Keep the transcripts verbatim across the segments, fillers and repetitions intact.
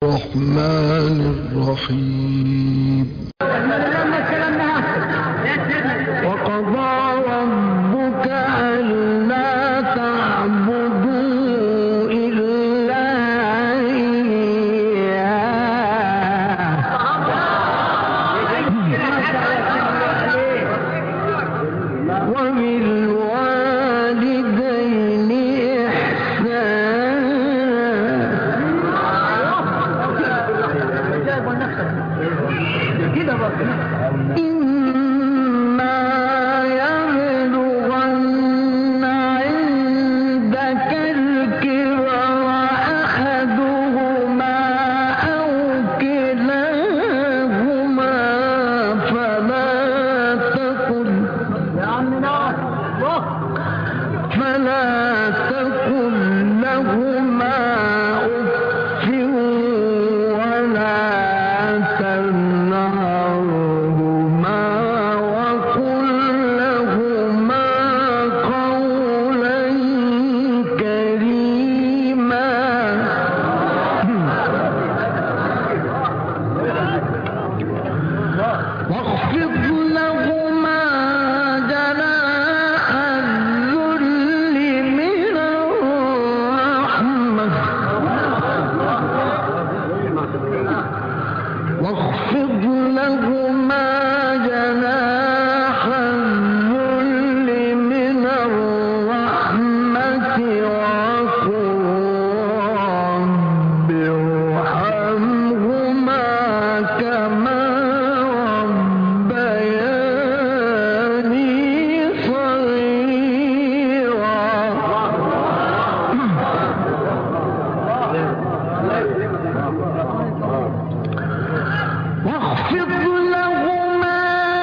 الرحمن الرحيم وقضى ربك ألا تعبدوا إلا إياه وبالوالدين إما يبلغن عندك الكبر أحدهما أو كلاهما فلا تقل فلا تقل لهما أف ولا تنهرهما وقل لهما قولا كريما واخفض لهما جناح الذل من الرحمة واخفض لهما جناح الذل من الرحمة وقل رب ارحمهما كما ربياني صغيرا واخفض لهما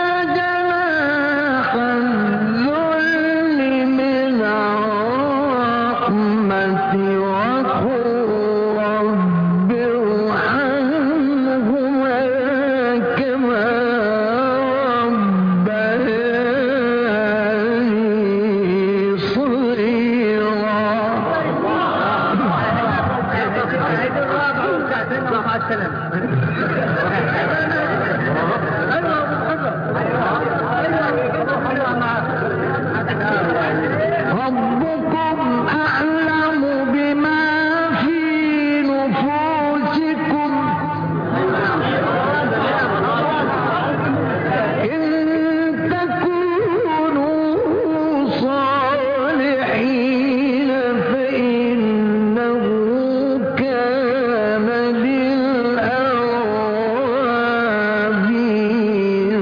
جناح الذل من الرحمة وقل رب ارحمهما كما ربياني صغيرا ربكم أعلم بما في نفوسكم إن تكونوا صالحين فإنه كان للأوابين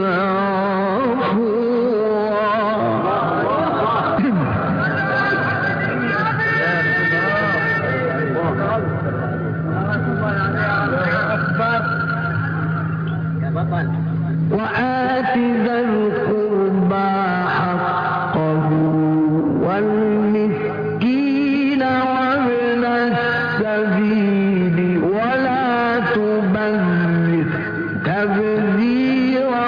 غفورا وآت ذا القربى حقه والمسكين وابن السبيل ولا تبذر تبذيرا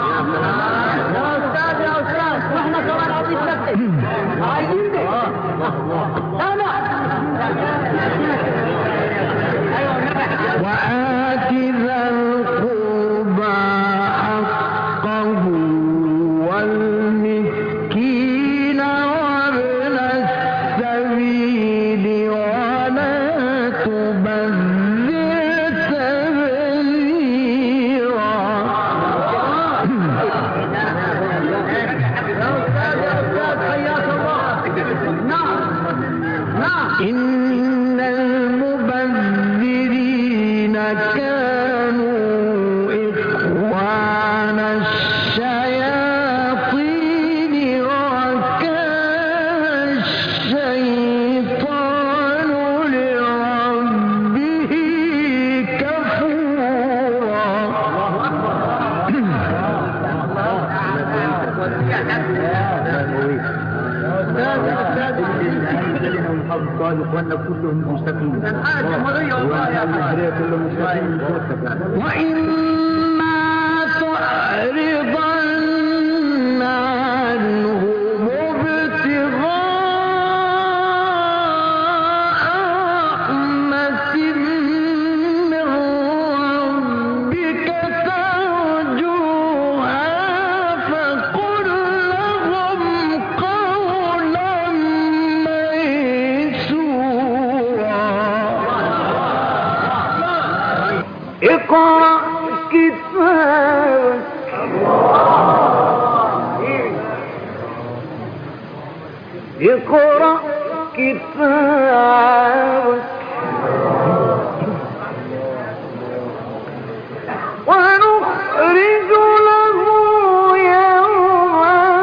وآت ذا القربى حقه والمسكين وابن السبيل ولا تبذر تبذيرا إن المبذرين كانوا إخوان الشياطين وكان الشيطان لربه كفورا وأن كلهم مستقيم وإما تعرضن عنهم ابتغاء رحمة من كتابك ونخرج له يوم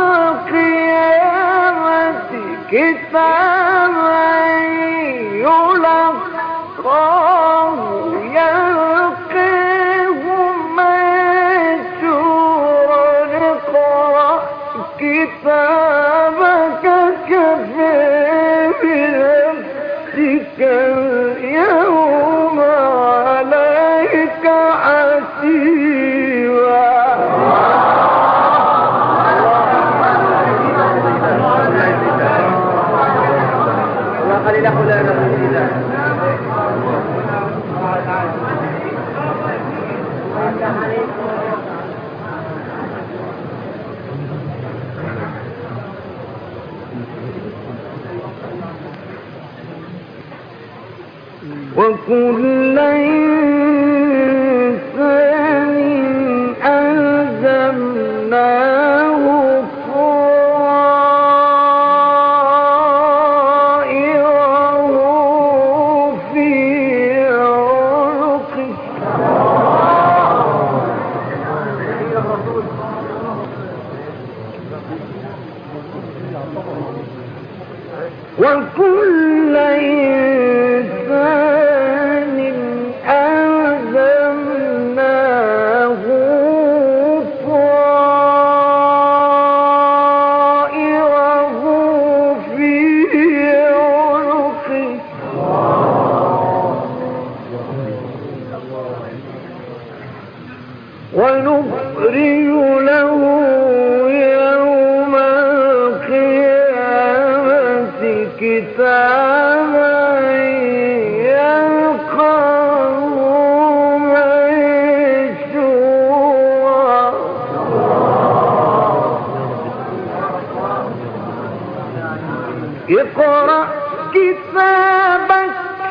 القيامة كتابا يلقاه يلقيه منشورا اقرأ كتابك كفى بنفسك اليوم عليك حسيبا. وكل إنسان ألزمناه طائره في عنقه وكل إنسان ألزمناه طائره في عنقه ونخرج له يوم القيامة كتابا يلقاه منشورا اقرأ كتابك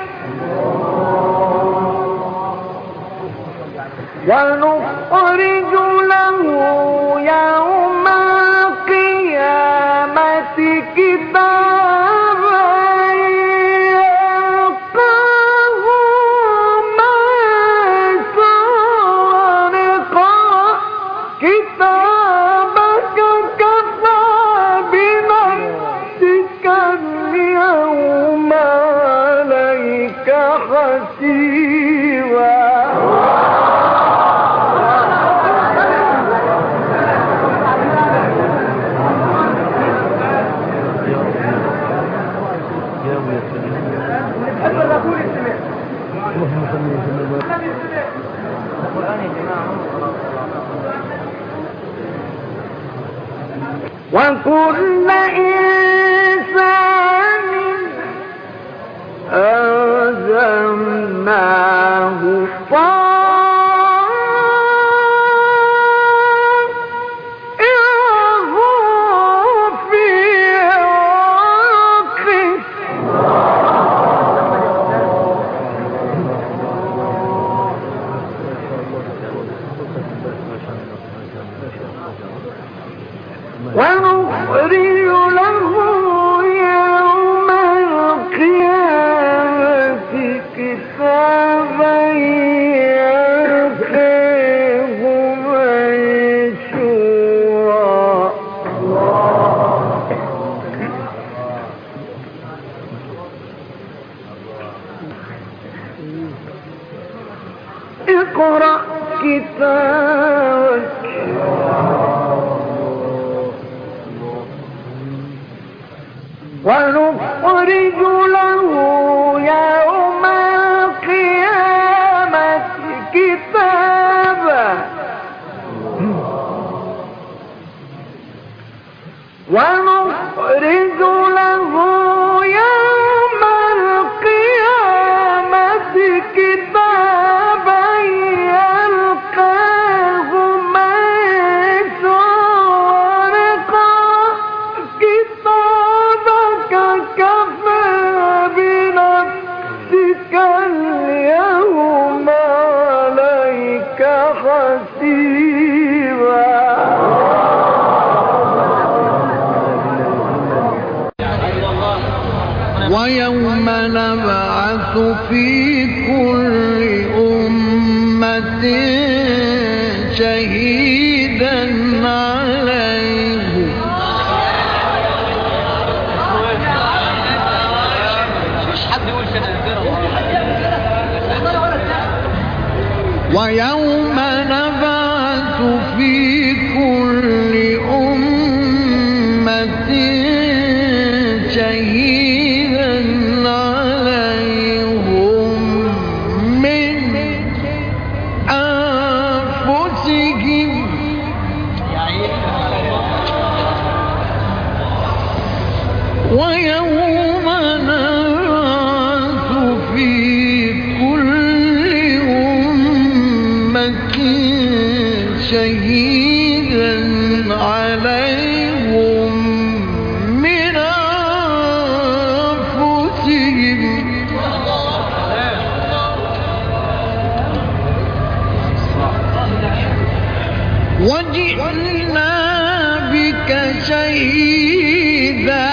ونخرج له يوم القيامة كتابا يلقاه منشورا اقرأ كتابك كفى بنفسك اليوم عليك حسيبا. وكل إنسان ألزمناه طائره في عنقه ونخرج له يوم القيامة كتابا يلقاه منشورا اقرأ كتابك ونخرج له يوم القيامة كتابا ونخرج له يوم القيامة كتابا يلقاه منشورا كتابك كفى بنفسك اليوم عليك حسيبا. ويوم ويوم نبعث في كل أمة شهيدا عليهم من أنفسهم ويوم نبعث في كل أمة شهيدا عليهم من أنفسهم وجئنا بك شهيدا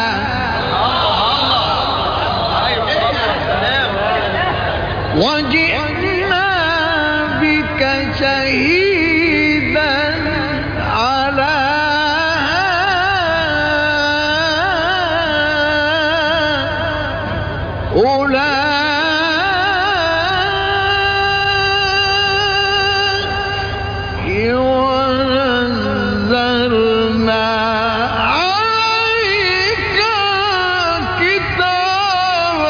وجئنا بك شهيدا على أولئك ونزلنا عليك الكتاب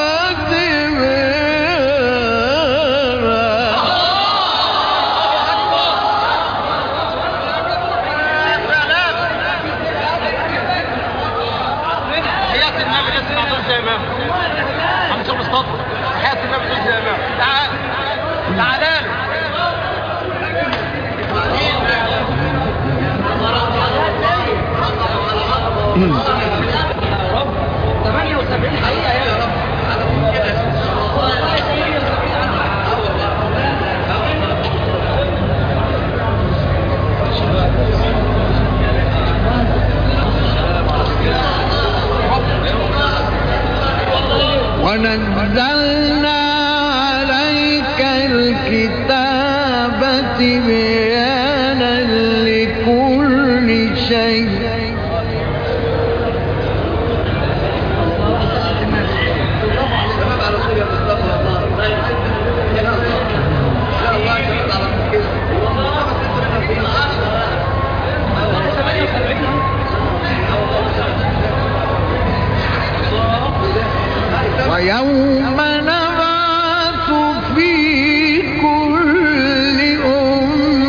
حياة النبي اسمع دول زي ما حمزة مصطفى حياة النبي دول زي ما تعال تعال ثمانية وسبعين حقيقة يا رب ونزلنا عليك الكتاب تبيانا لكل شيء ويوم نبعث في كل أمة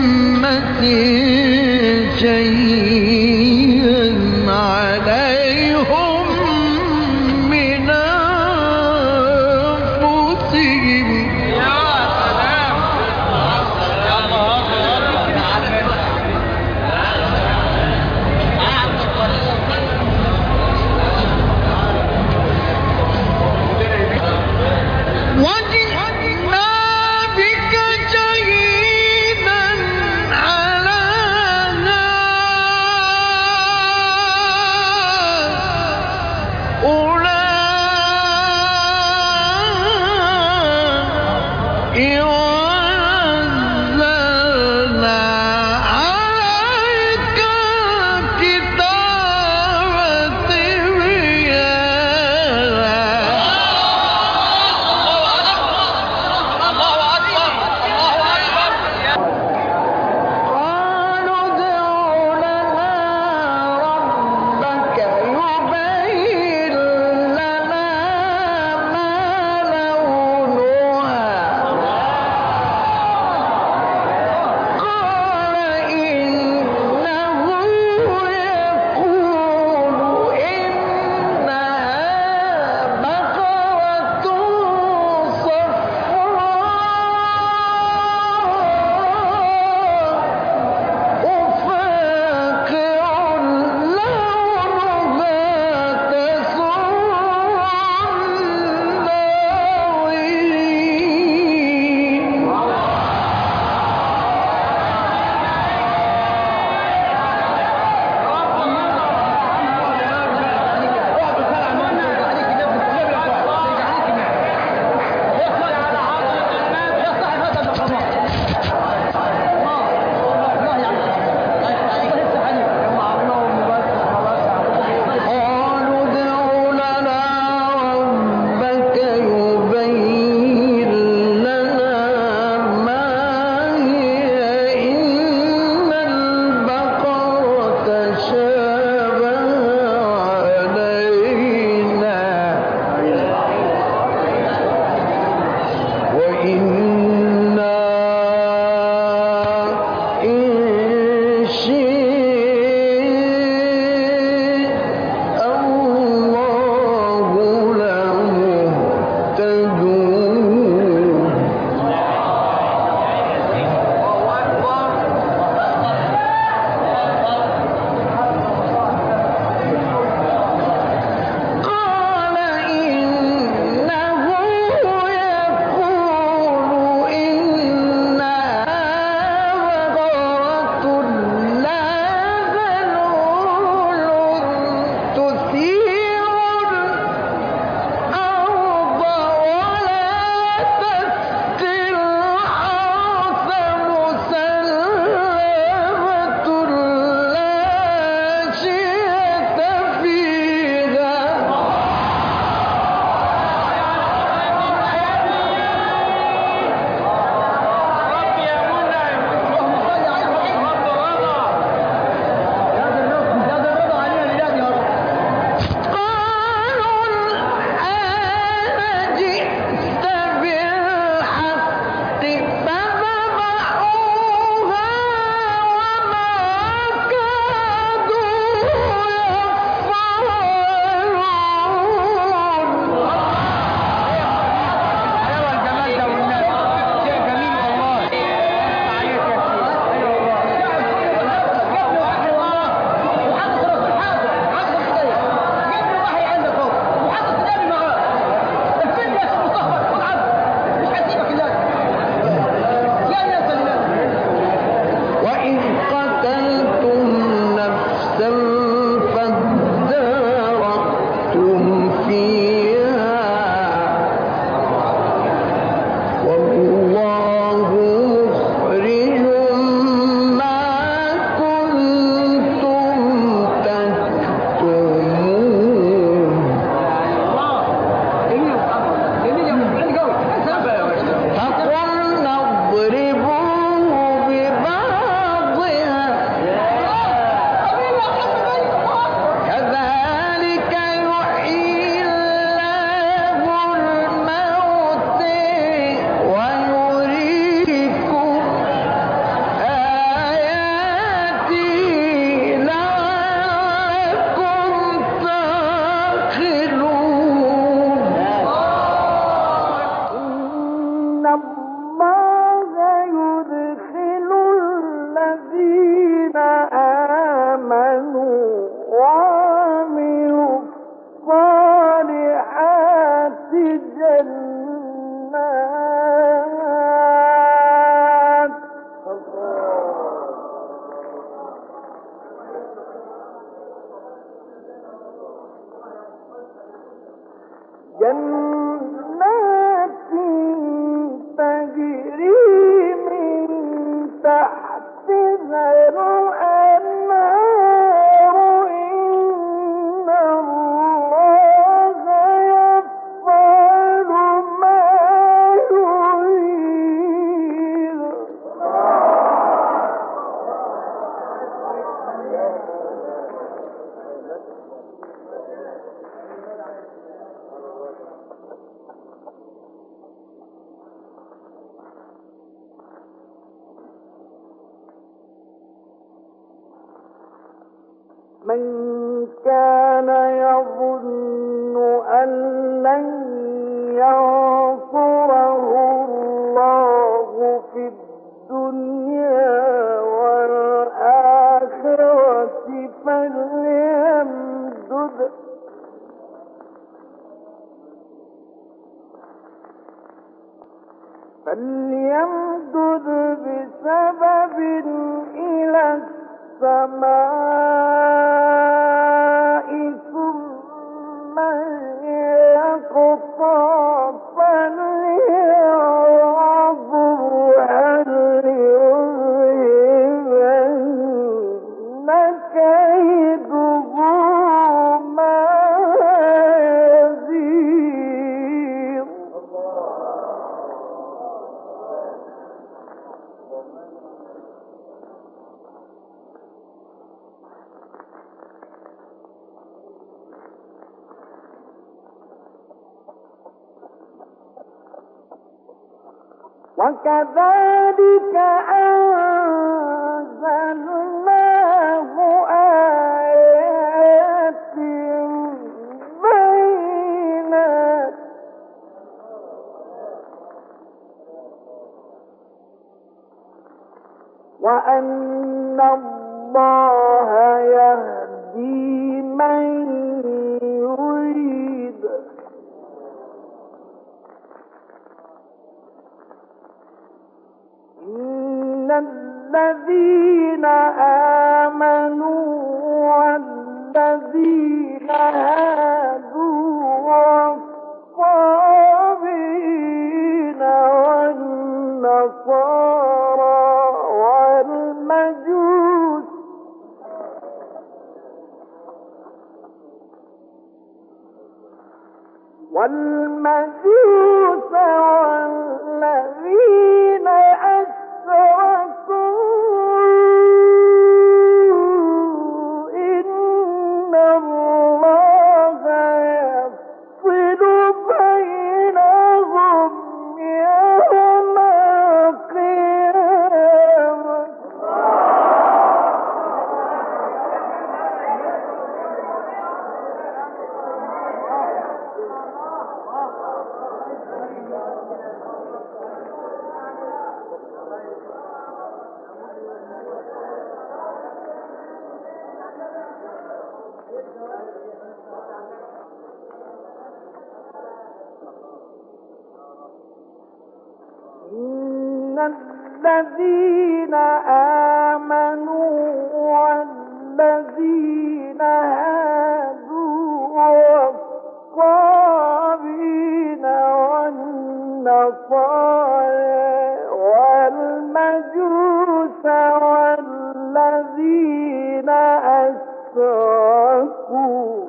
من كان يظن أن لن ينصره الله في الدنيا والآخرة فليمدد فليمدد بسبب إلى السماء ثم يقطع فلينظر هل يذهبن كيده ما يزيد. وكذلك أنزلناه آيات بينات وأن الله يهدي من يريد. إن الذين آمنوا والذين هادوا والصابين والنصارى والمجوس والمجوس والذين أشركوا إن الله يفصل بينهم يوم القيامة. إن الذين آمنوا والذين هادوا والصابين والنصارى والمجوس والذين أشركوا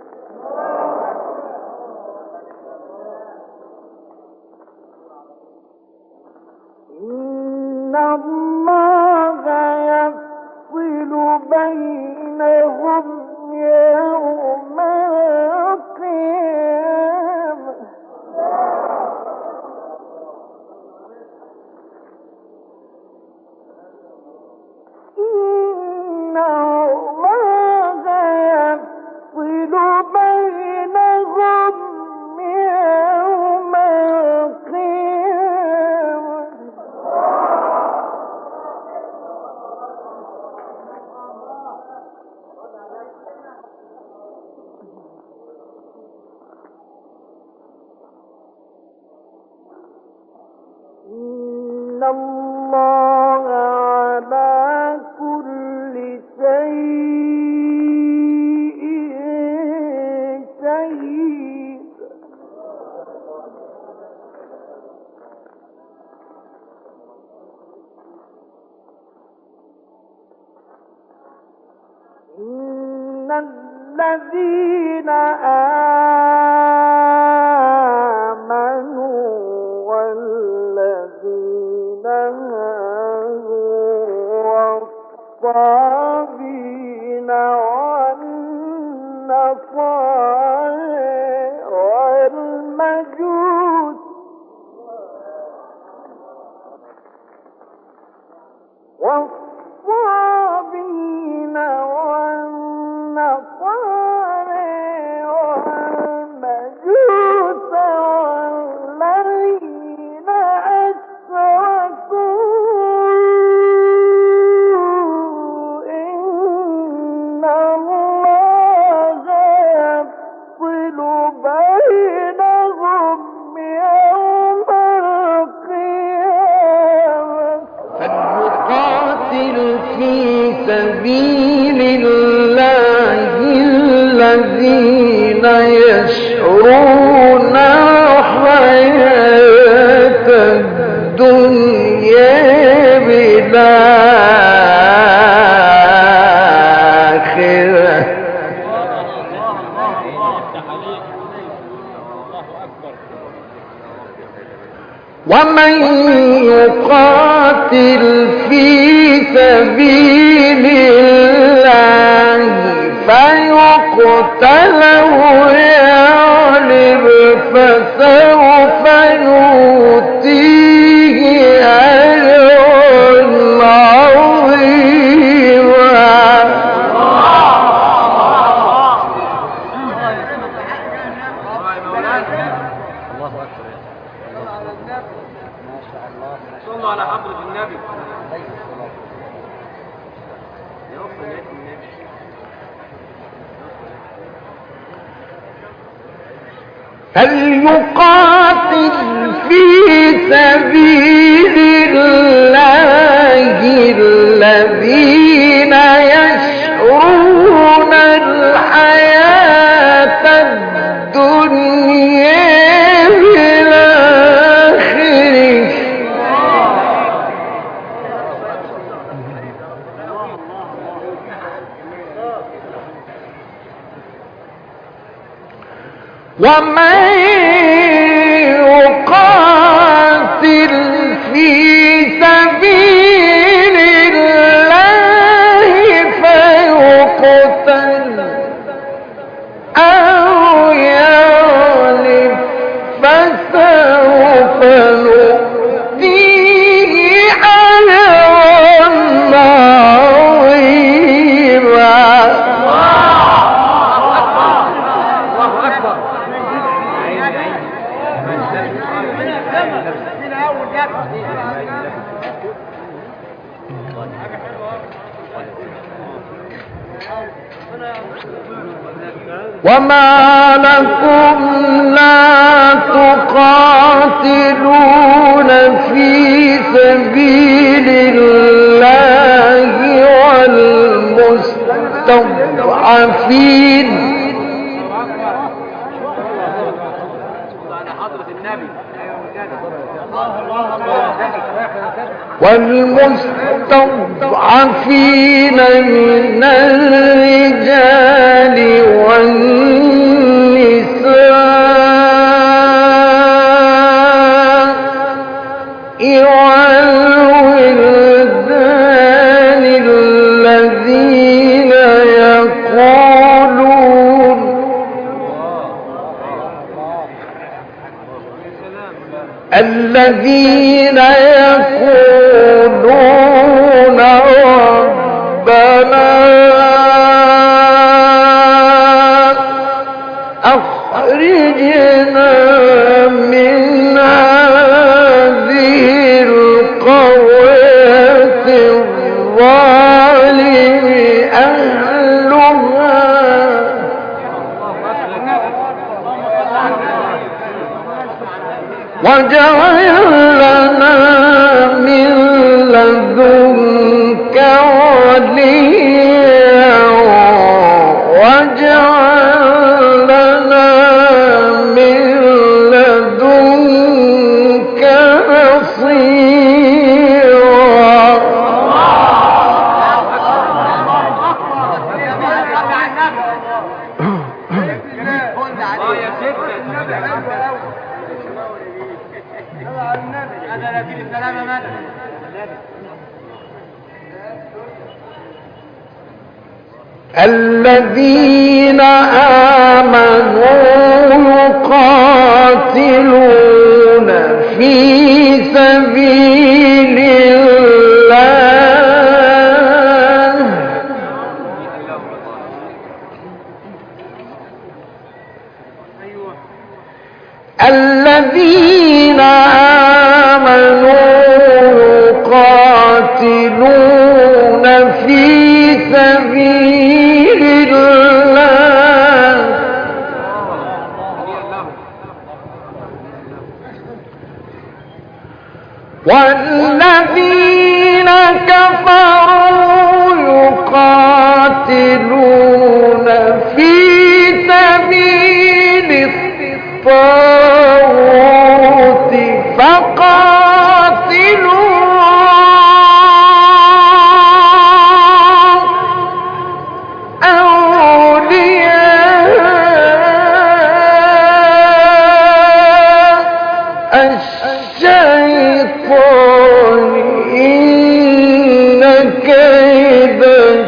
إن الله يفصل بينهم يوم القيامة. إن الله يفصل بينهم يوم القيامة. إن الله على كل شيء شهيد. إن الذين آمنوا والذين هادوا والصابين والنصارى والمجوس والصابين والنصارى سبيل الله الذين يشرون الحياة الدنيا بالآخرة ومن يقاتل في سبيل الله فيقتل ويغلب فسوف نؤتيه أجرا عظيما. صلوا على حضرة النبي. فليقاتل في سبيل الله الذين يشرون الحياة الدنيا بالآخرة ومن يقاتل في سبيل الله فيقتل أو يغلب فسوف نؤتيه أجرا وما لكم لا تقاتلون في سبيل الله والمستضعفين والمستضعفين من الرجال والنساء والولدان الذين يقولون الذين يقولون ربنا أخرجنا من هذه القرية الظالم أهلها واجعل لنا من لدنك وليا واجعل لنا من لدنك نصيرا. الذين آمنوا يقاتلون في سبيل الله الذين آمنوا يقاتلون في سبيل الله والذين كفروا يقاتلون تقاتلون في سبيل الطاغوت فقاتلوا الشيطان إن كيد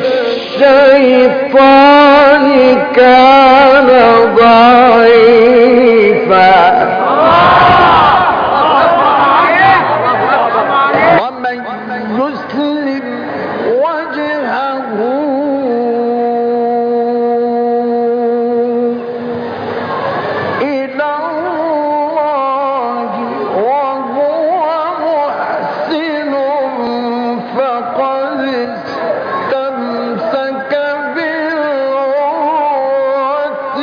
الشيطان كان ضعيفا ومن يسلم وجهه إلى الله وهو محسن فقد استمسك بالعروة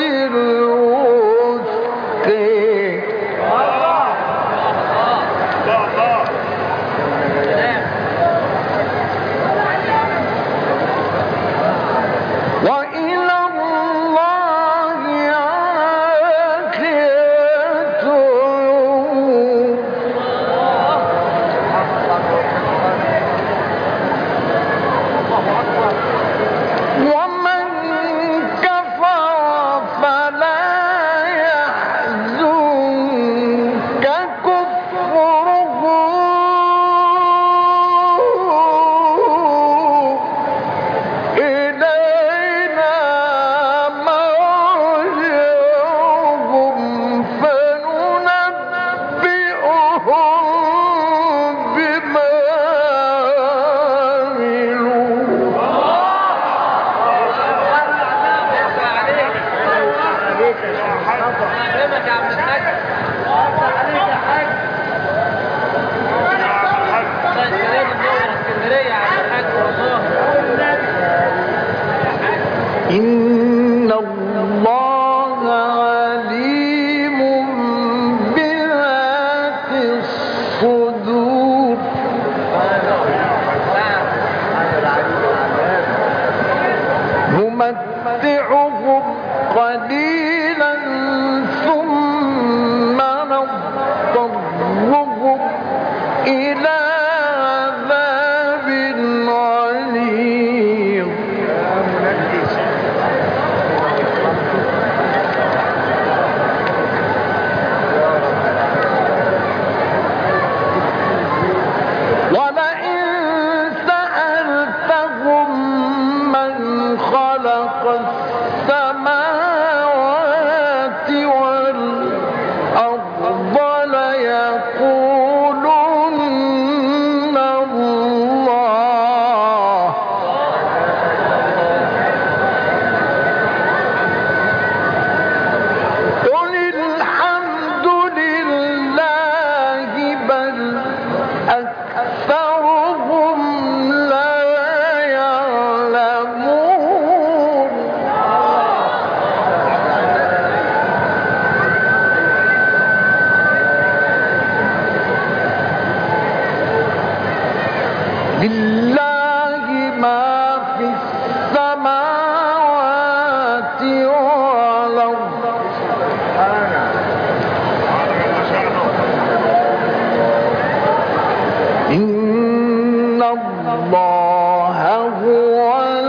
الوثقى وإلى الله عاقبته ومن كفر فلا يحزنك كفره إلينا مرجعهم فننبئهم بما عملوا إن الله عليم بذات الصدور نمتعهم قليلا ثم نضطرهم إلى عذاب غليظ ولئن سألتهم من خلق السماوات والأرض ليقولن الله قل الحمد لله بل أكثرهم لا يعلمون لله ما في السماوات والأرض إن الله هو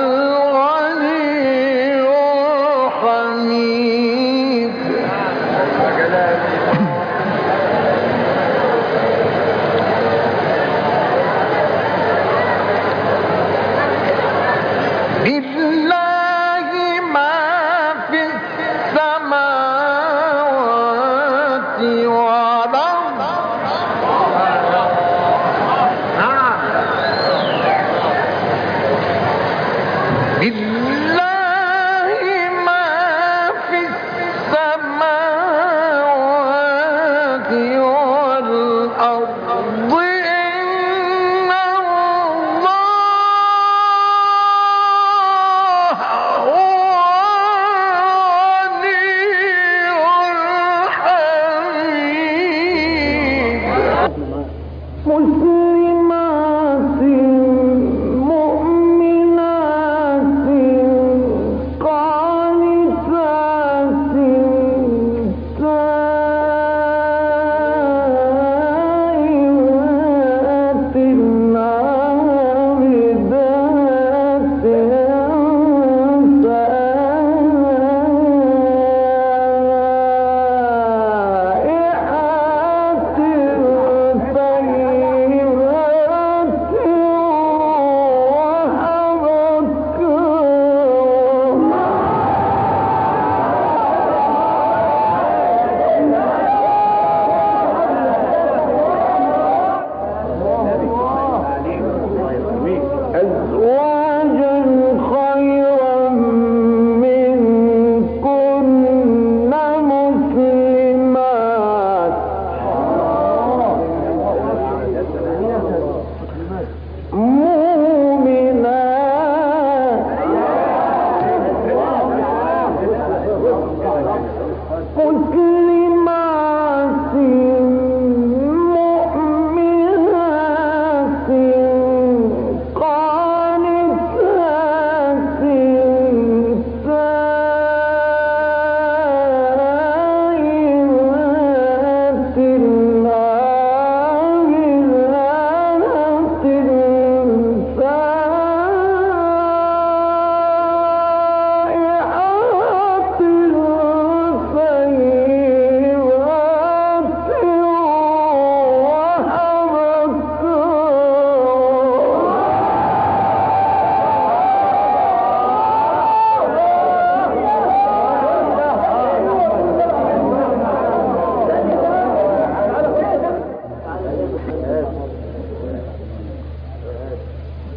الغني الحميد لله ما في السماوات والأرض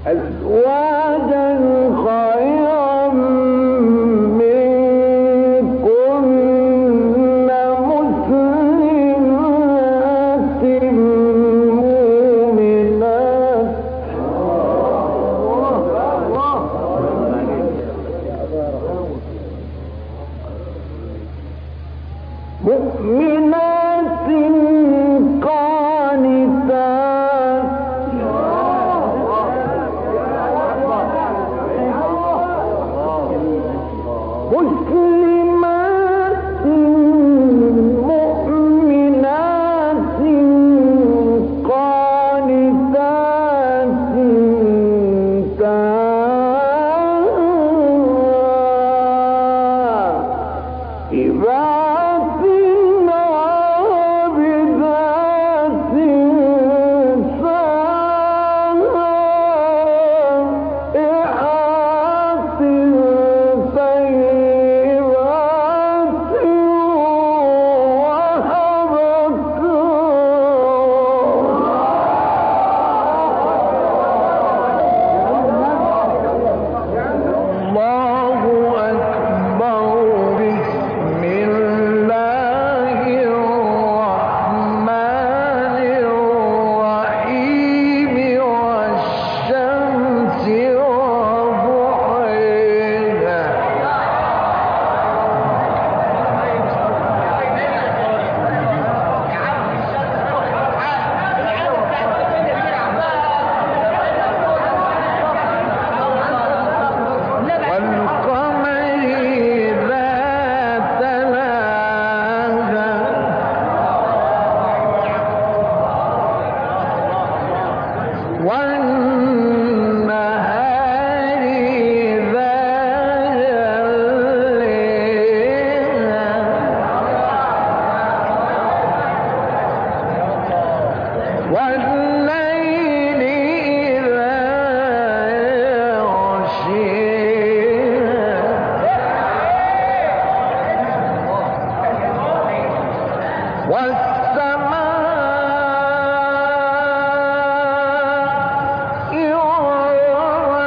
أزواجا خيرا منكن مسلمات مؤمنات مؤمنات قانتات مسلمات مؤمنات قانتات تائبات عابدات سائحات طيبات الله أكبر بسم الله الرحمن الرحيم والشمس وضحيها والقمر إذا تلاها والنهار إذا جليها والليل إذا يغشيها والسماء وما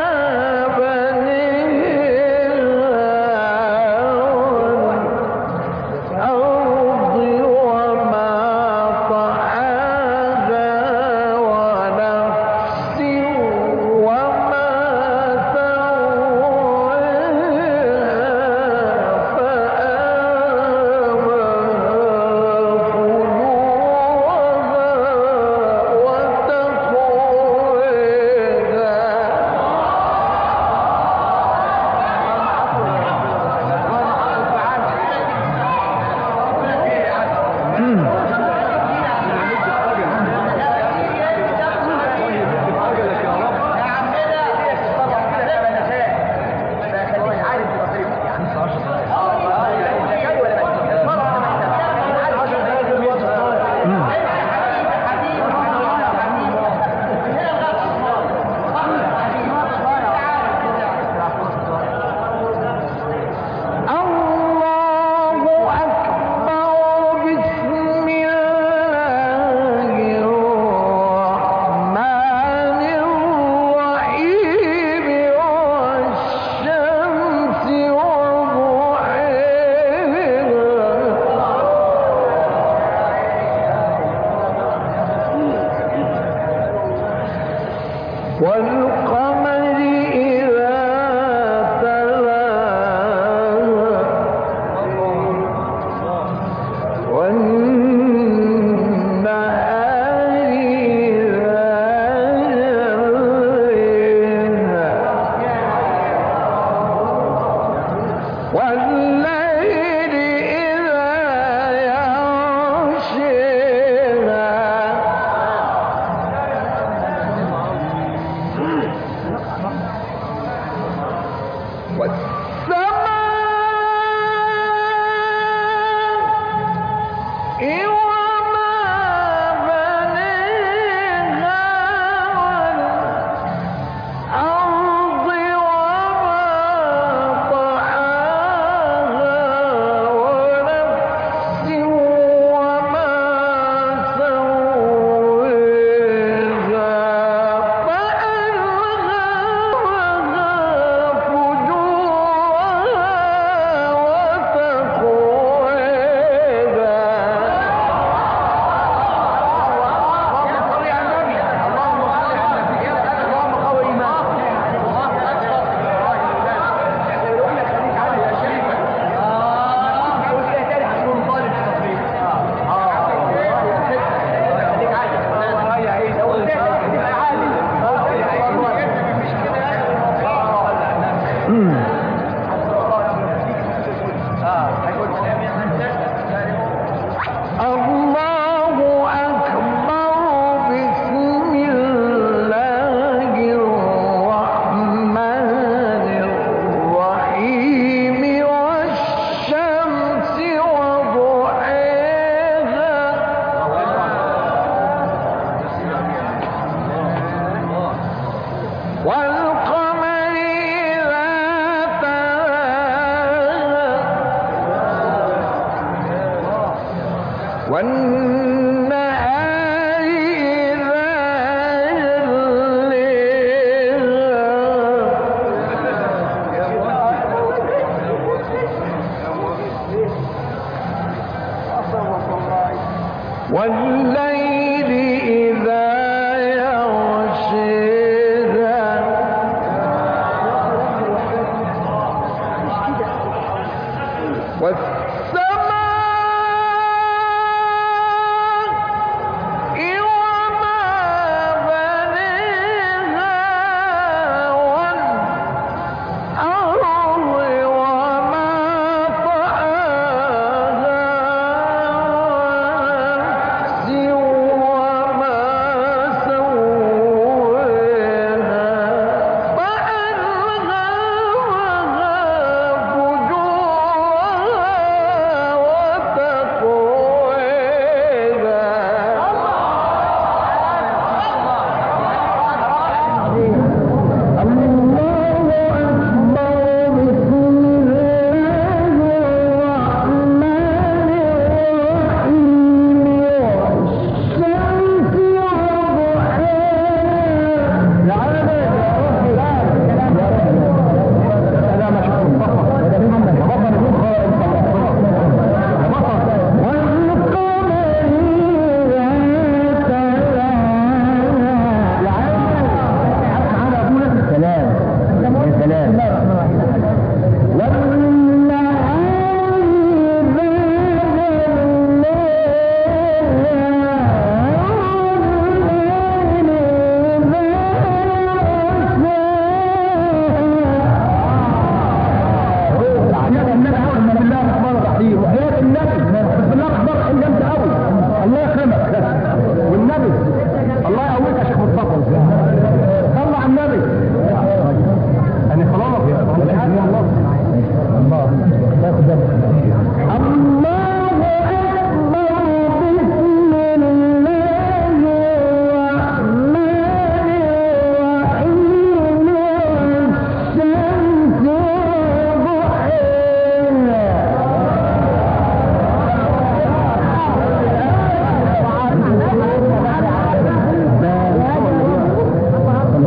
بنيها والأرض وما طحاها ونفس وما سواها الله أكبر بسم الله الرحمن الرحيم والشمس وضحيها والقمر إذا تلاها والنهار إذا جليها والليل إذا يغشيها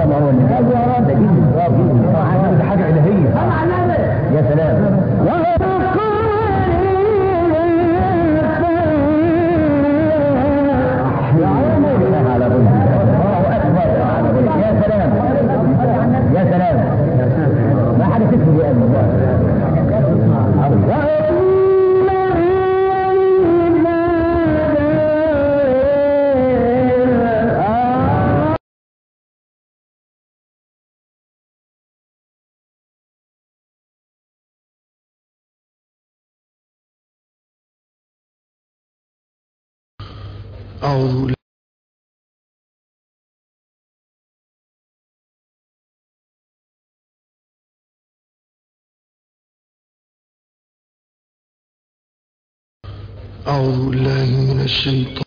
والله ما هو اللي ده جيل ده حاجه الهيه. يا سلام. على غلب الله اكبر على غلب. يا سلام يا سلام ما حد تكتب يا ابن الله. أعوذ أعوذ بالله من الشيطان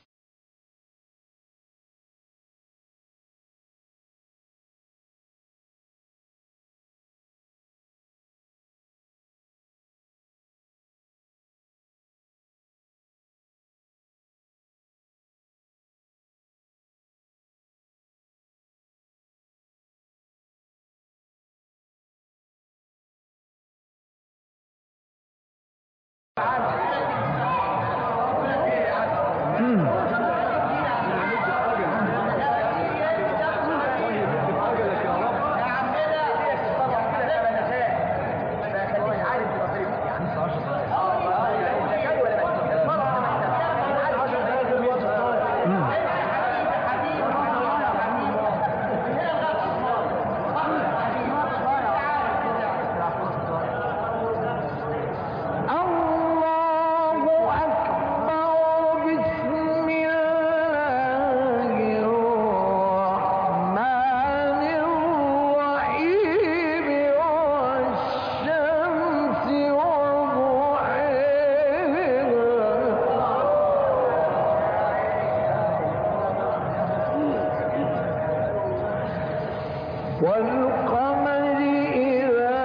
والقمر إذا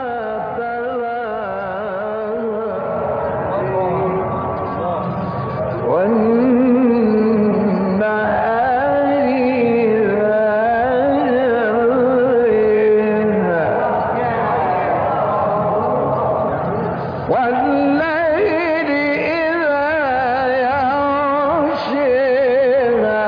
تلاها والنهار إذا جلاها والليل إذا يغشاها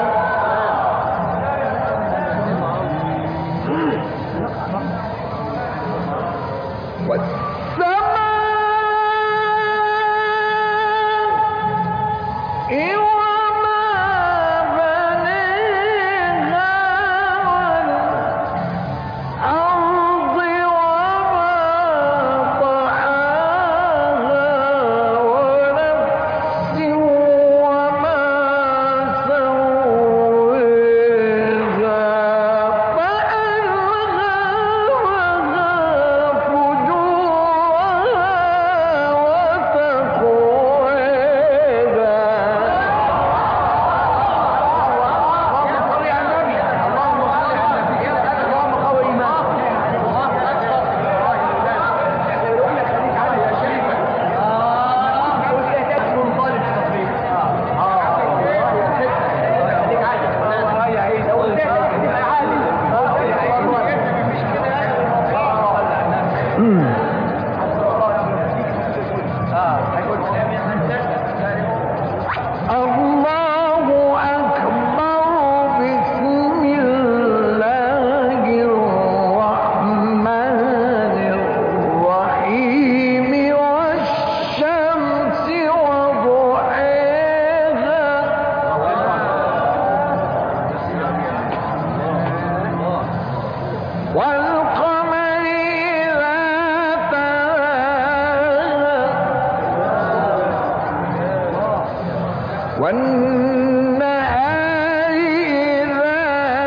والنهار إذا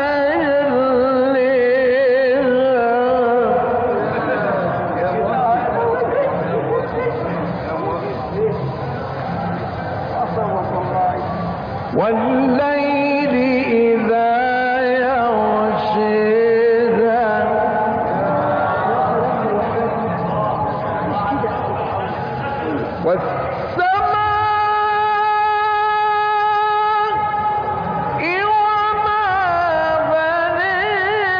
جلاها والليل إذا يغشاها والسماء وما بناها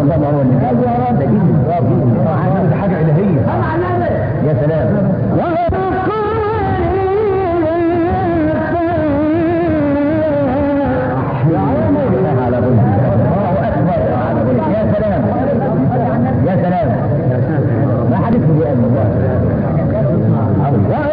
الله هو اللي قال يا رب دي حاجه الهيه. يا سلام. يا سلام يا سلام ما حد يقول يا الله.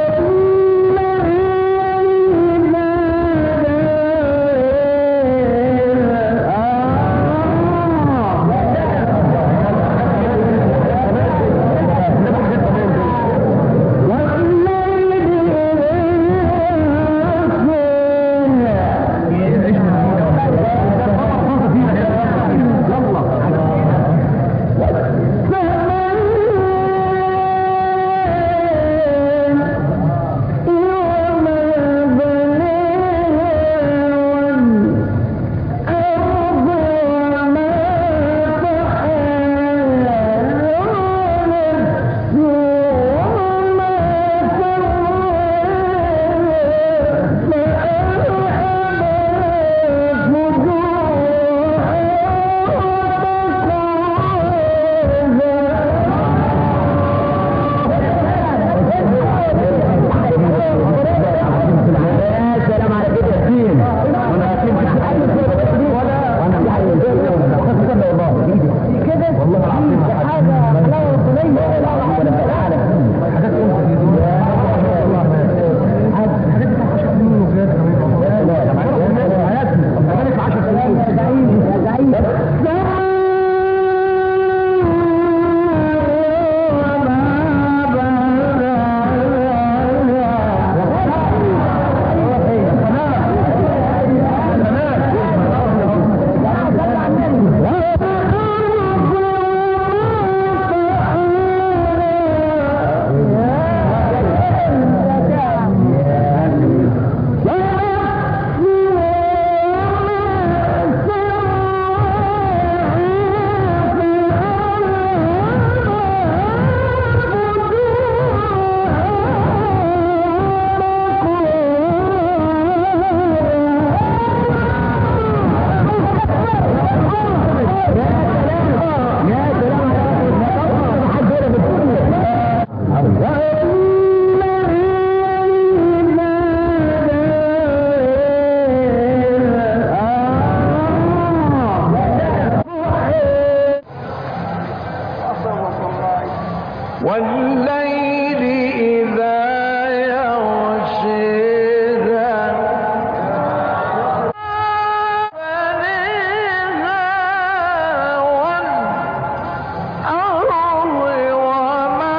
والليل إذا يغشيها بنيها والأرض وما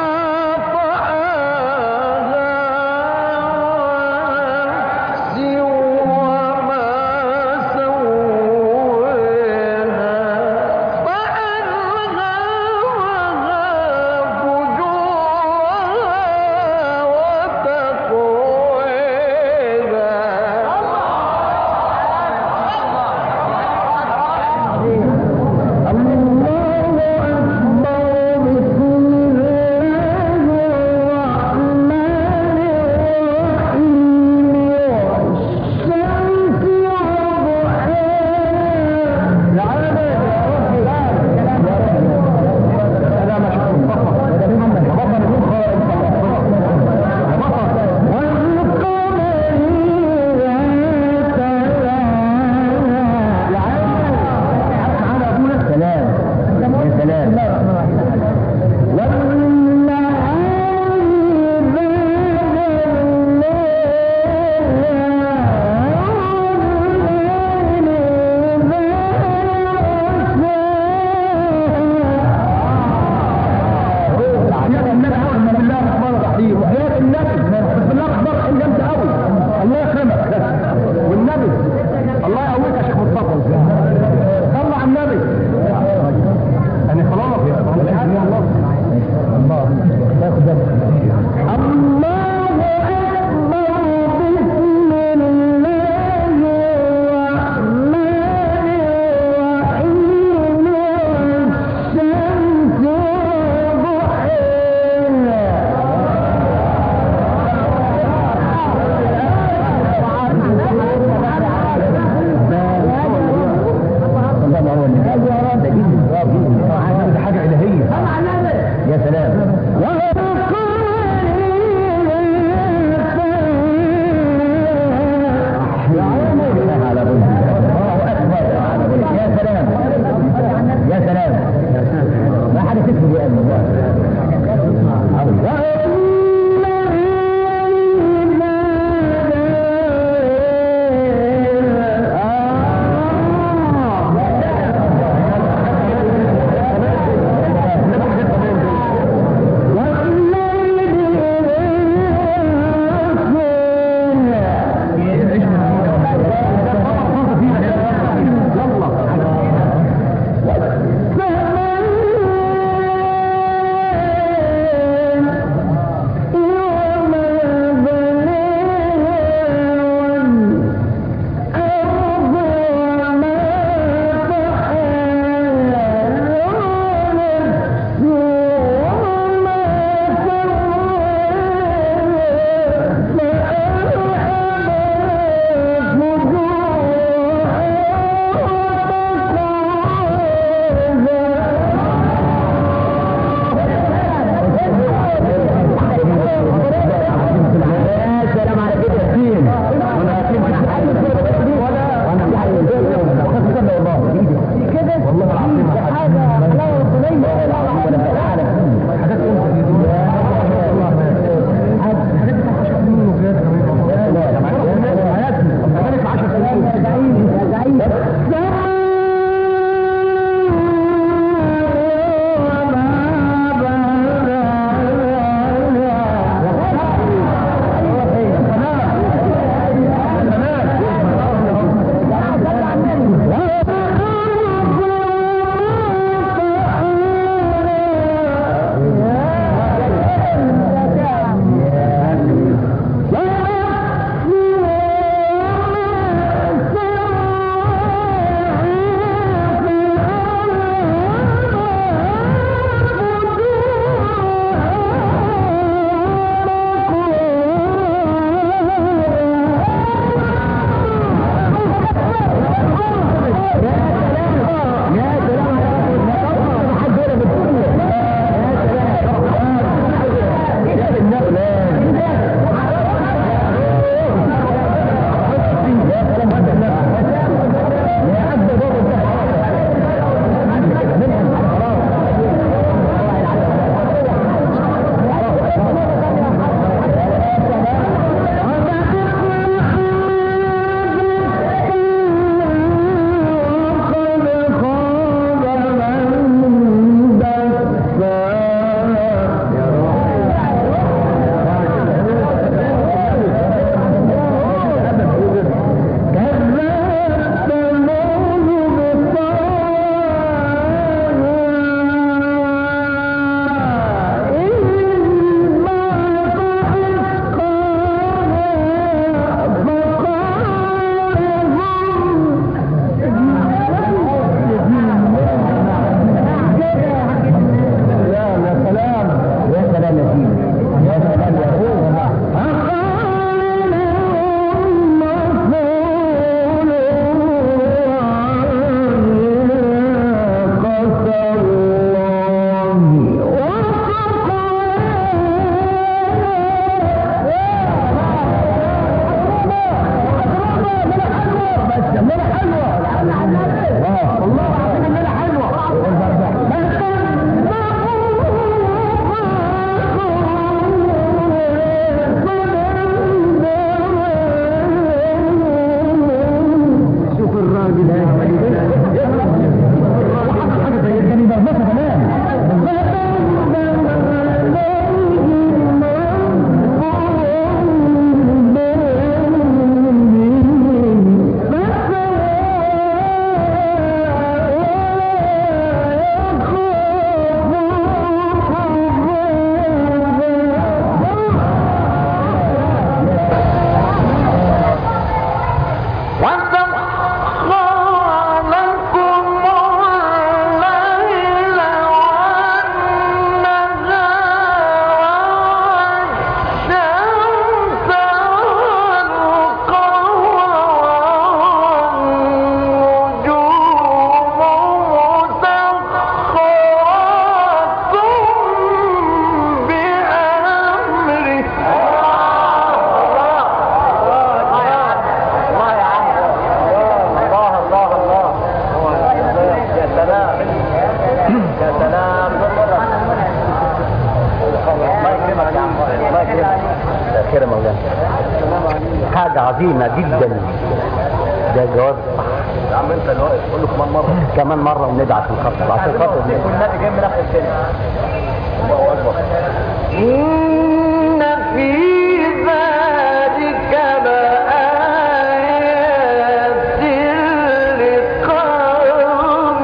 طحاها ونفس وما سواها فألهمها خير يا مولانا. حاجة عظيمة جدا. ده جواب صح. يا عم انت اللي واقف قول له كمان مره كمان مرة وندعي عشان خاطر عشان خاطر يكون النبي جاي من اخر الدنيا. الله اكبر. إن في ذلك لآيات لقوم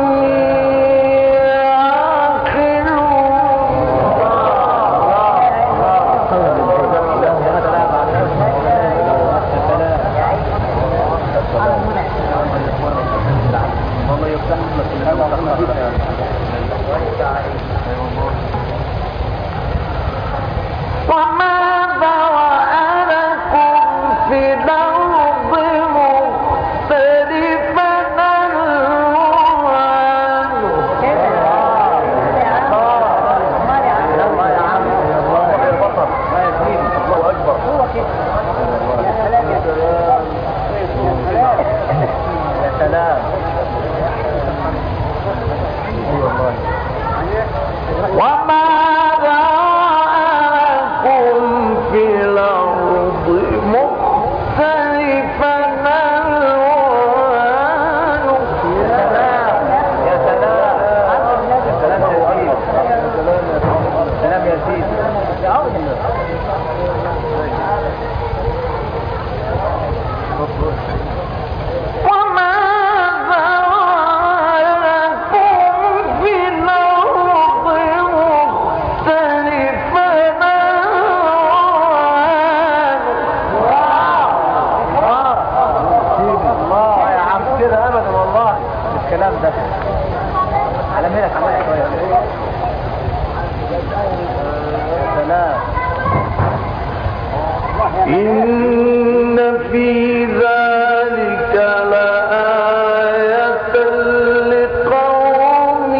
وما ذرأ لكم في الأرض مختلفا وما ذرأكم في الأرض مختلفا ألوانه. يا سلام يا سلام يا سيدي. وما ذرأكم في الأرض مختلفا الله يا عم كده ابدا والله الكلام ده على مهلك عمال شويه. يا سلام. إن في ذلك لآية لقوم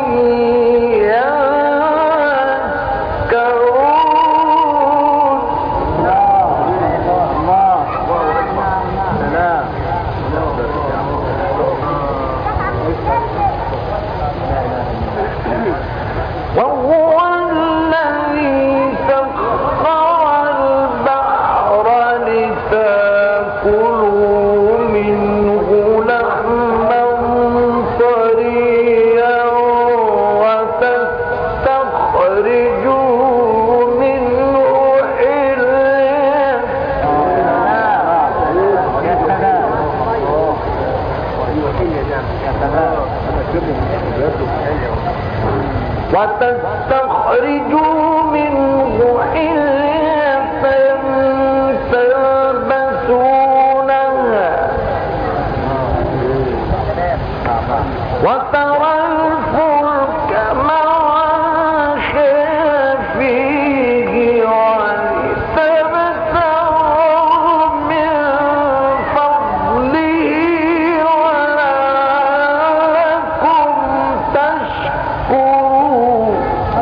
يذكرون. وهو الذي سخر البحر لتأكلوا منه لحما طريا وتستخرجوا منه حليا وتستخرجوا منه حلية تلبسونها وترى الفلك مواخر فيه ولتبتغوا من فضله ولعلكم تشكرون.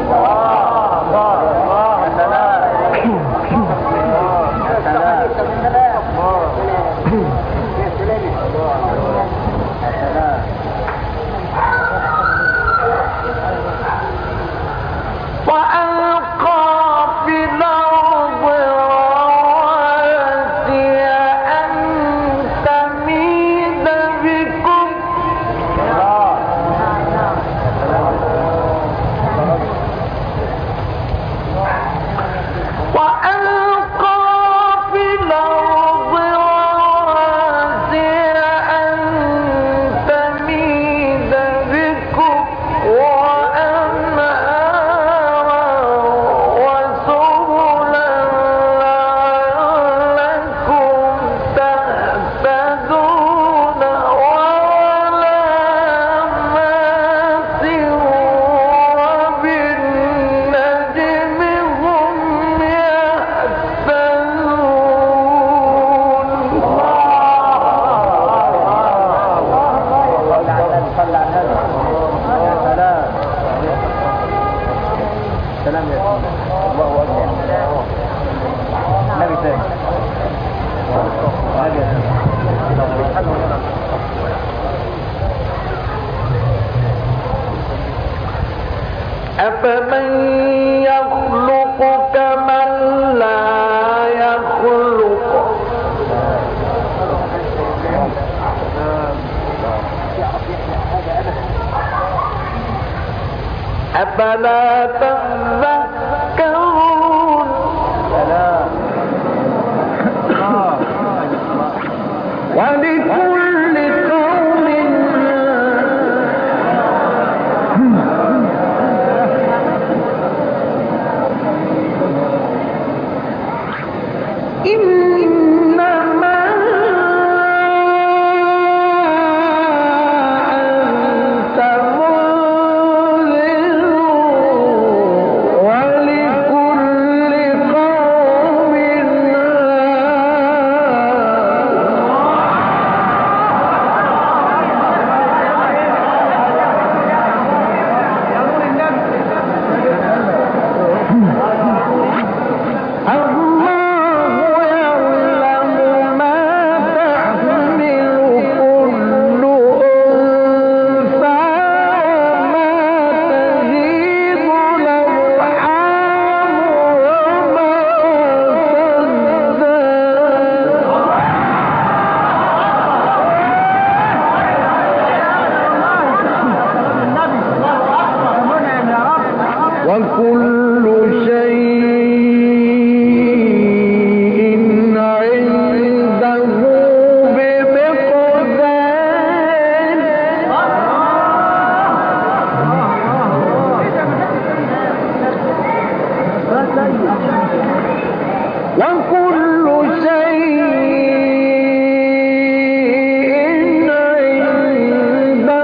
وألقى في الأرض رواسي أن تميد بكم وألقى في الأرض رواسي أن تميد بكم وأنهارا وسبلا لعلكم تهتدون وعلامات وبالنجم هم سلام يا سيدي. الله اكبر. النبي تاني. النبي يا سيدي. أفمن يخلق كمن لا يخلق أفلا تذكرون ولكل قوم إنما أنت منذر ولكل قوم وكل شيء عنده بمقدار وكل شيء عنده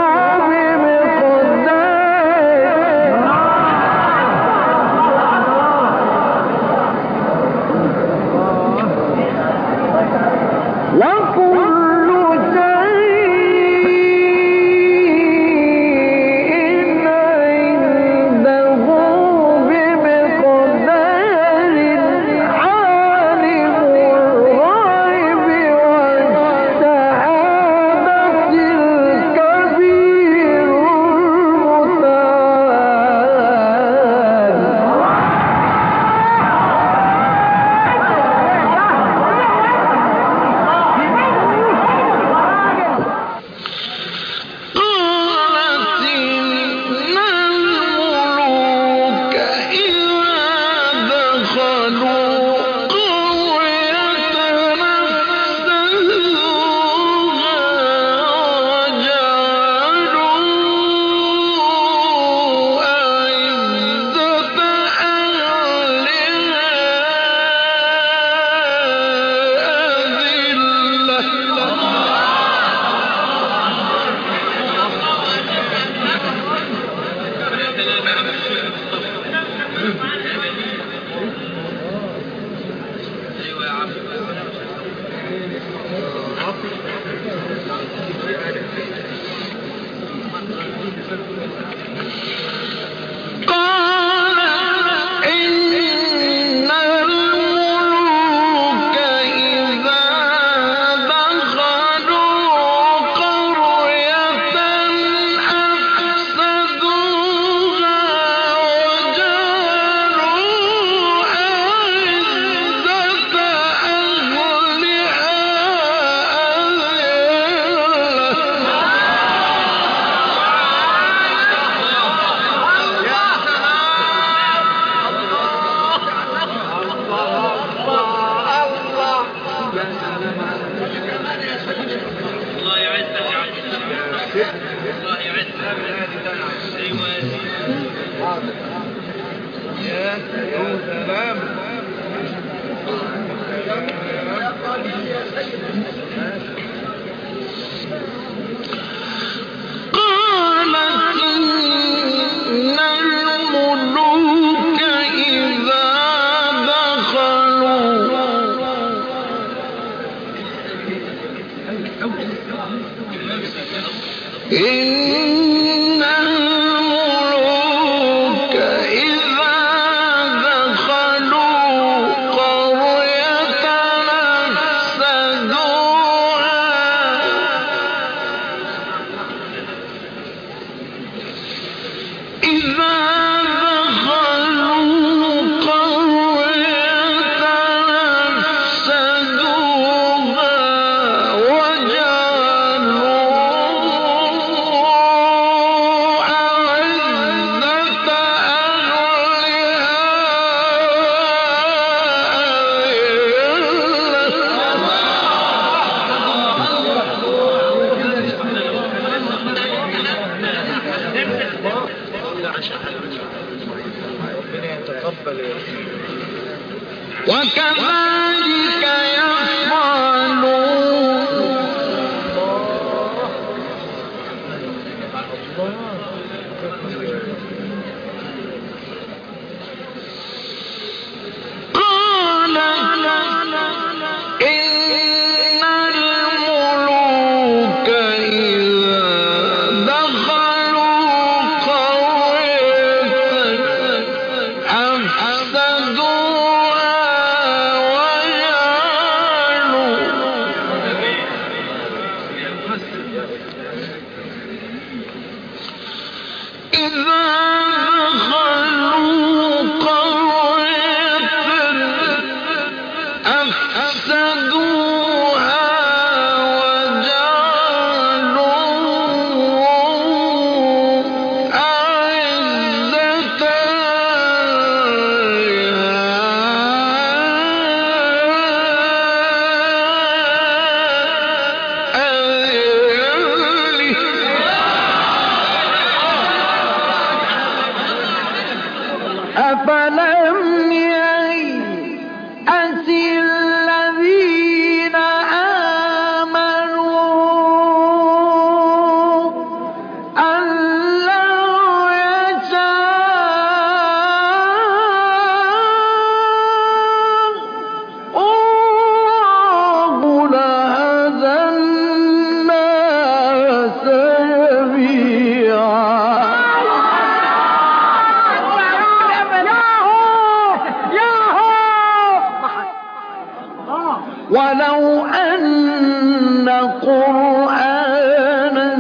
إن الملوك إذا دخلوا قرية أفسدوها إذا دخلوا قرية أفسدوها وجعلوا أعزة وكذلك يفعلون قال إن الملوك إذا دخلوا قرية أفسدوها وجعلوا إذا دخلوا قرية أفسدوها وجعلوا أعزة أفلم ييأس الذين آمنوا أن لو يشاء الله لهدى الناس جميعا ولو أن قرآنا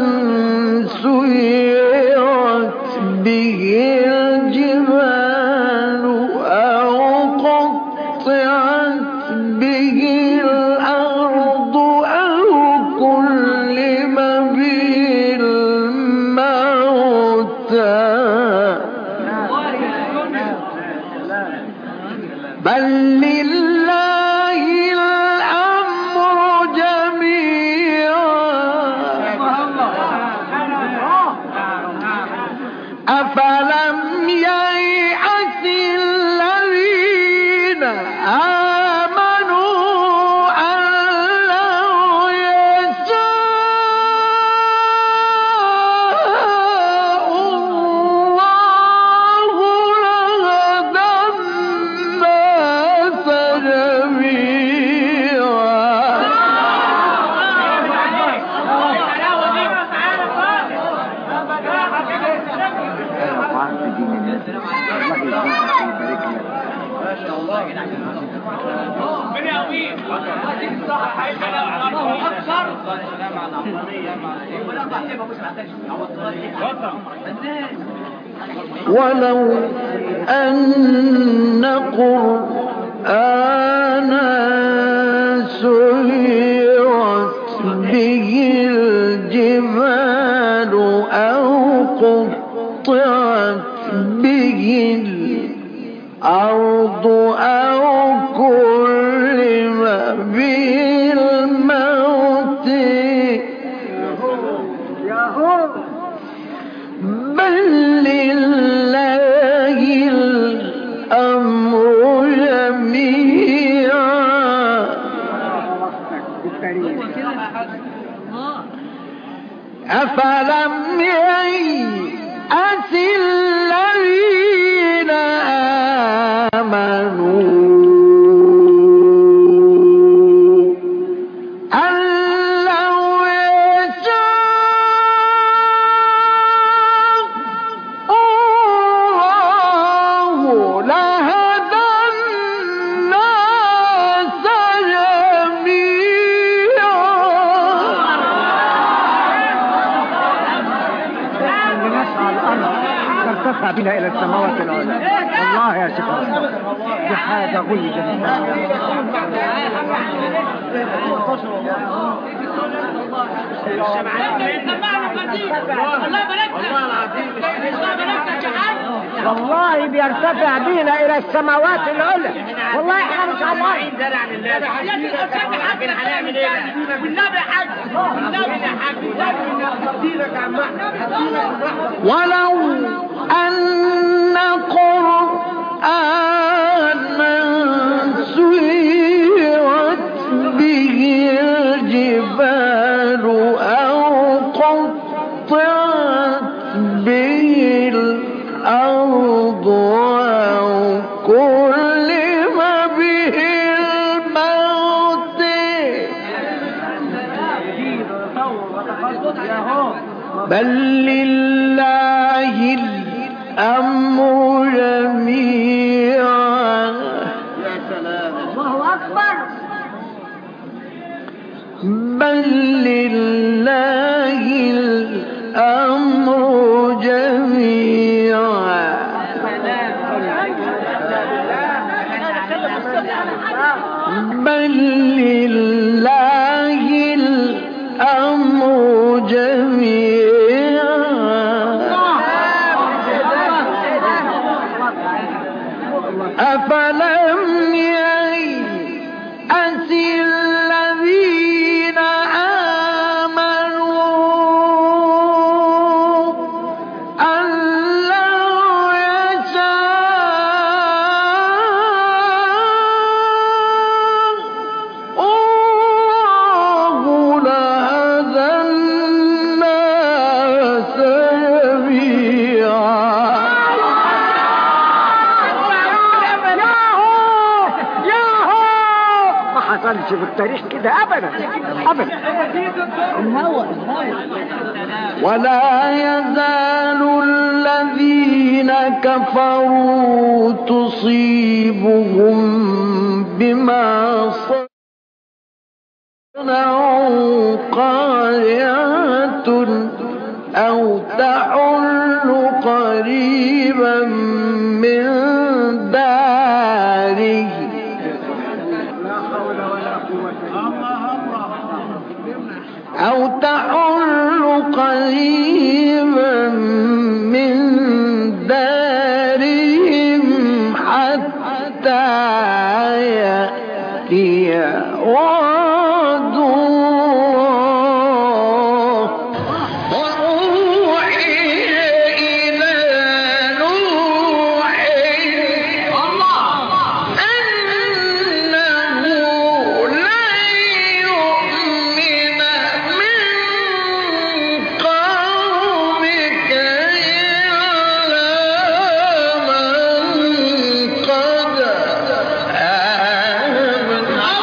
سيرت به الجبال أو قطعت به الأرض أو كلم به الموتى بل لله الأمر جميعا أفلم ييأس الذين آمنوا أن لو يشاء الله لهدى الناس جميعا ولو أن قرآنا سيرت به الجبال أو قطعت به الأرض أو كلم به الموت بل لله الأمر جميعا أفلم ييأس الذين آمنوا أن لو يشاء الله لهدى الناس جميعا ترفع بنا إلى السماوات العلى. والله يا شيخ دي حاجة غير جدا. والله بيرتفع بينا إلى السماوات العلى. والله احنا مش الله هنعمل ايه والنبي حاج والنبي حاج ولو أن الأرض أو كلم به الموت بل لله الأمر جميعا الله أكبر. بل لله الأمر جميعا بل لله الأمر جميعا أفلم ييأس الذين آمنوا أن لو يشاء الله لهدى الناس جميعا ما حصلش في التاريخ كده ابدا ابدا. ولا يزال الذين كفروا تصيبهم بما صنعوا قارعة أو تحل قريبا من داره أو تحل قريبا من دارهم حتى يأتي وعد الله وأوحي إلى نوح أنه لن يؤمن من قومك إلا من قد آمن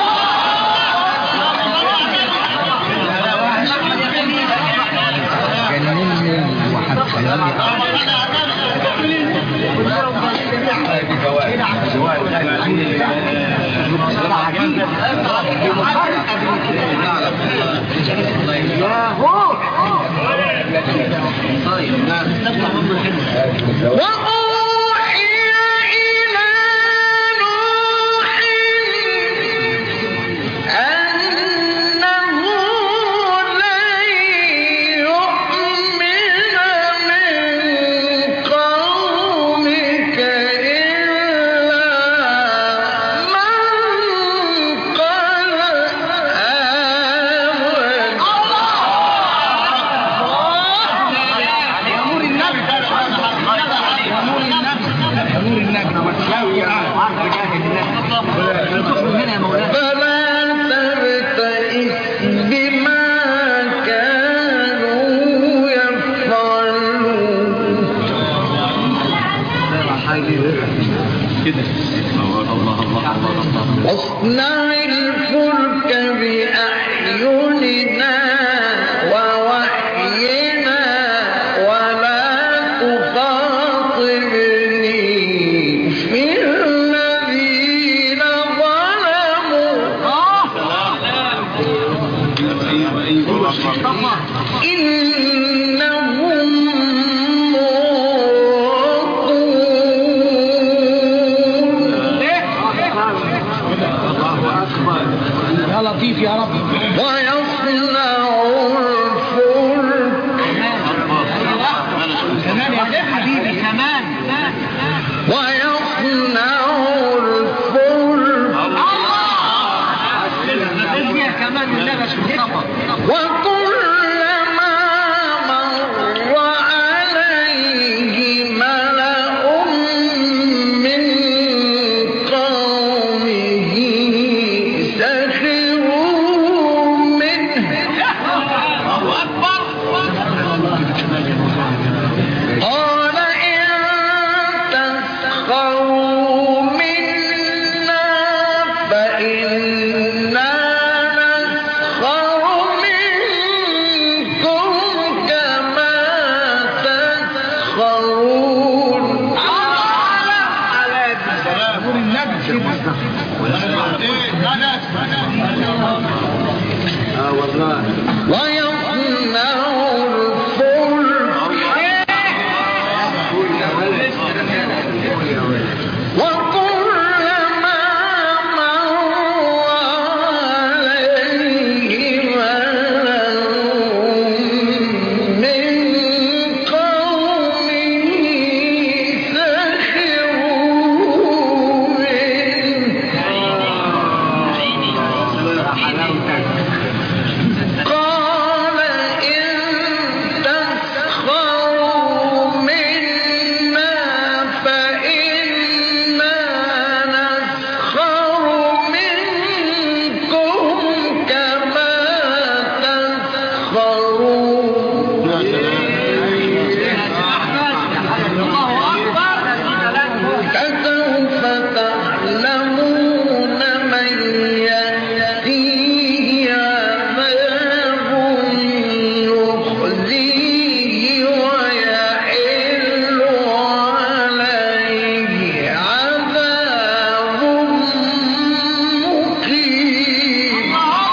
وأوحي إلى نوح أنه لن يؤمن من قومك إلا من قد آمن فلا تبتئس بما كانوا يفعلون واصنع الفلك بأعيننا ووحينا ولا تخاطبني في الذين ظلموا إنهم مغرقون يا لطيف يا رب. ويصنع الفلك كمان يا حبيبي كمان. ويصنع الفلك الله كمان النبش بالصبر. وكلما مر عليه ملأ من قومه سخروا منه قال إن اه والله ويصنع الفلك وكلما مر عليه ملأ من قومه سخروا منه قال إن تسخروا منا فإنا نسخر منكم كما تسخرون فسوف تعلمون من يأتيه عذاب يخزيه ويحل عليه عذاب مقيم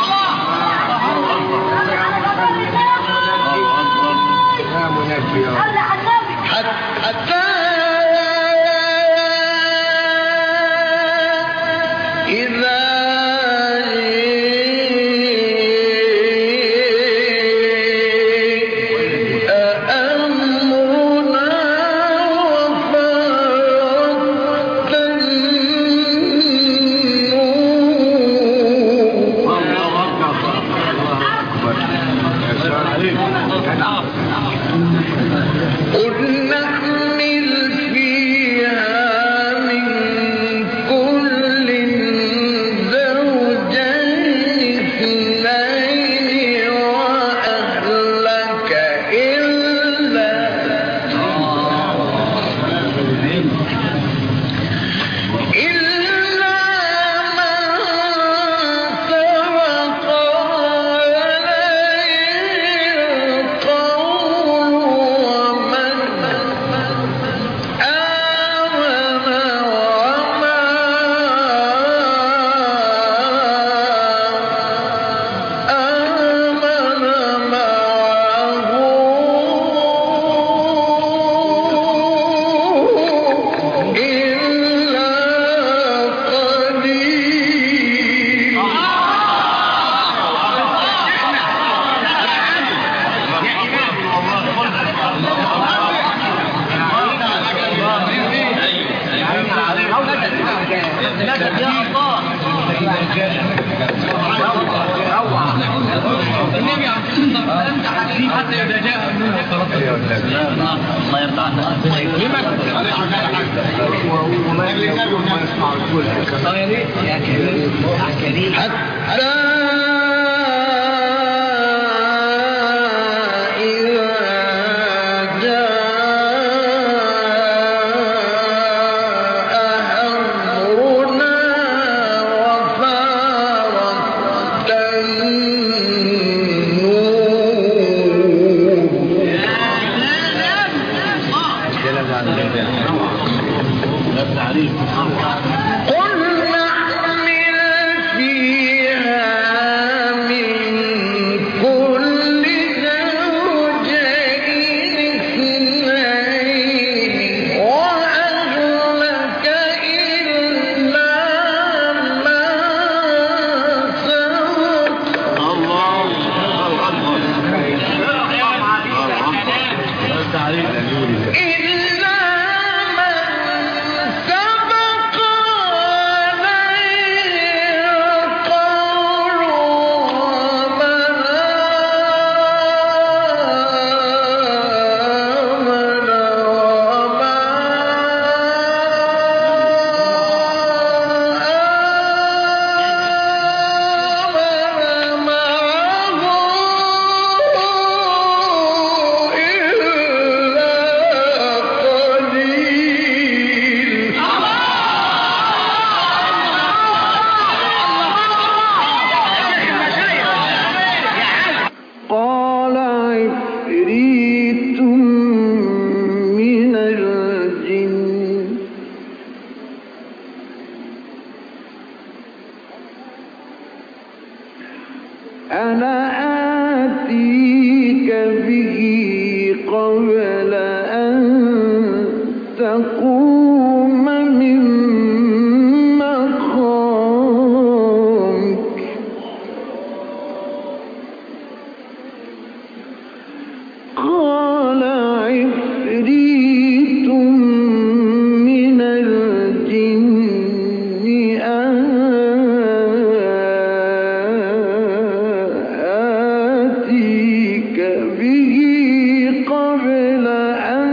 حتى إذا جاء أمرنا وفارت قل نحمل فيها من كل زوجين اثنين وأهلك إلا إلا من سبق عليه القول ومن آمن وما آمن معه إلا قليل الله يرضى عنك. حتى إذا جاء أمرنا وفارت قل نحمل فيها من كل زوجين اثنين وأهلك إلا ما سبق إلا من سبق تقوم من مقامك قال عفريت من الجن آتيك به قبل أن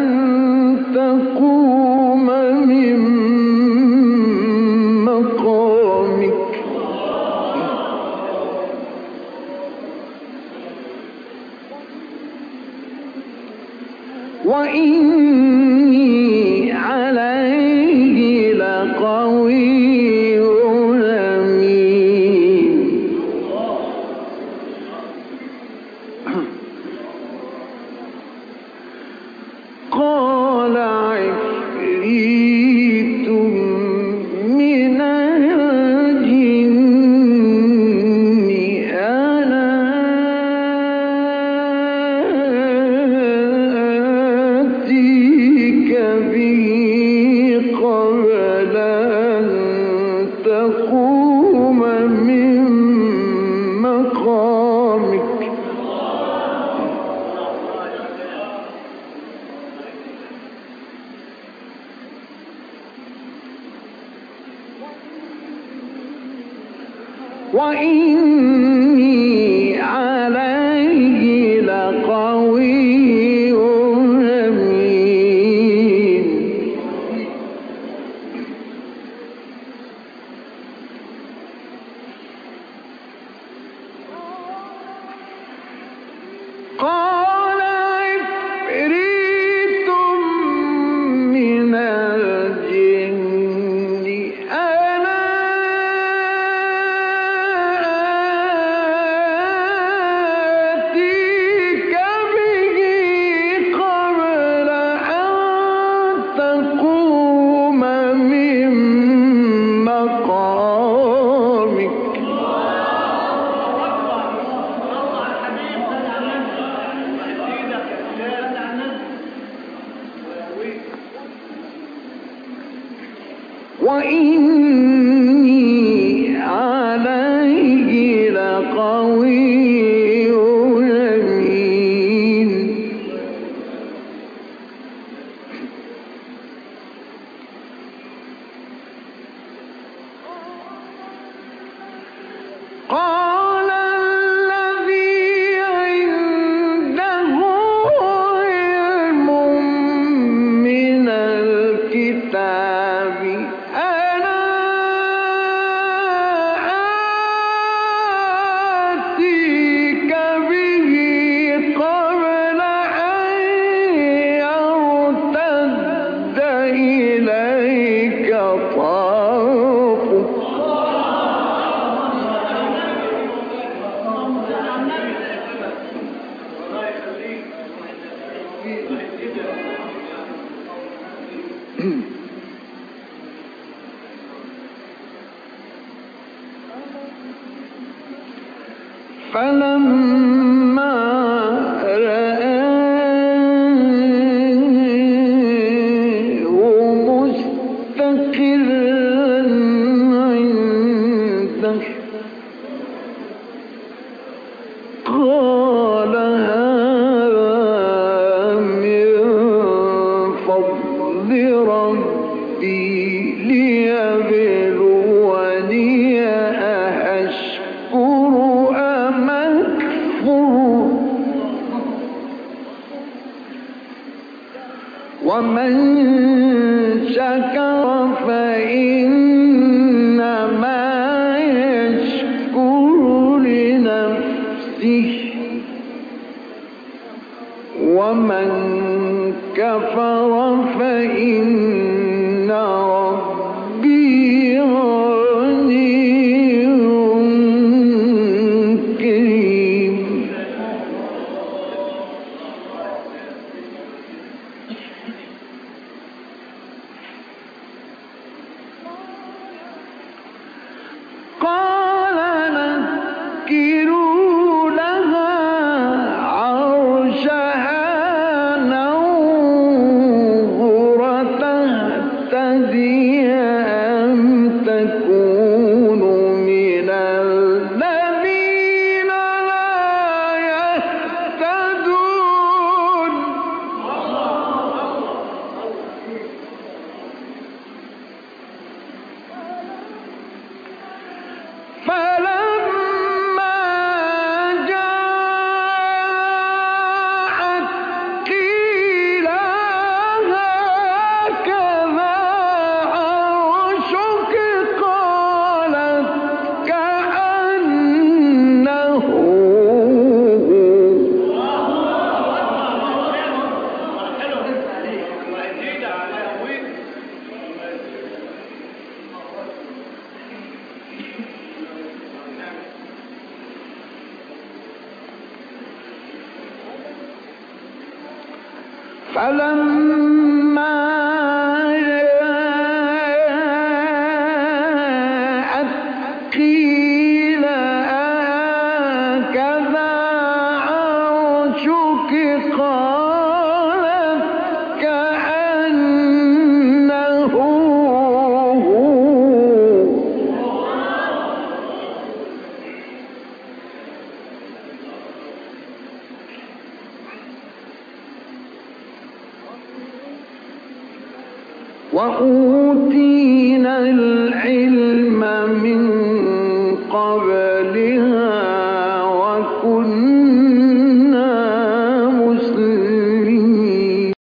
تقوم من مقامك وإني عليه لقوي أمين قال عفريت من الجن أنا آتيك به قبل أن تقوم من مقامك وإني عليه لقوي أمين قال عفريت من الجن أنا آتيك به قبل أن تقوم من مقامك وإني عليه لقوي أمين قال الذي عنده علم من الكتاب أنا آتيك به قبل أن يرتد إليك طرفك فلما رآه مستقرا عنده قال هذا من فضل ربي ليبلوني أأشكر أم أكفر ومن شكر فإنما يشكر لنفسه ومن كفر فإن ربي غني كريم فلما جاءت قيل هكذا عرشك قالت كأنه هو. وأوتينا العلم من قبلها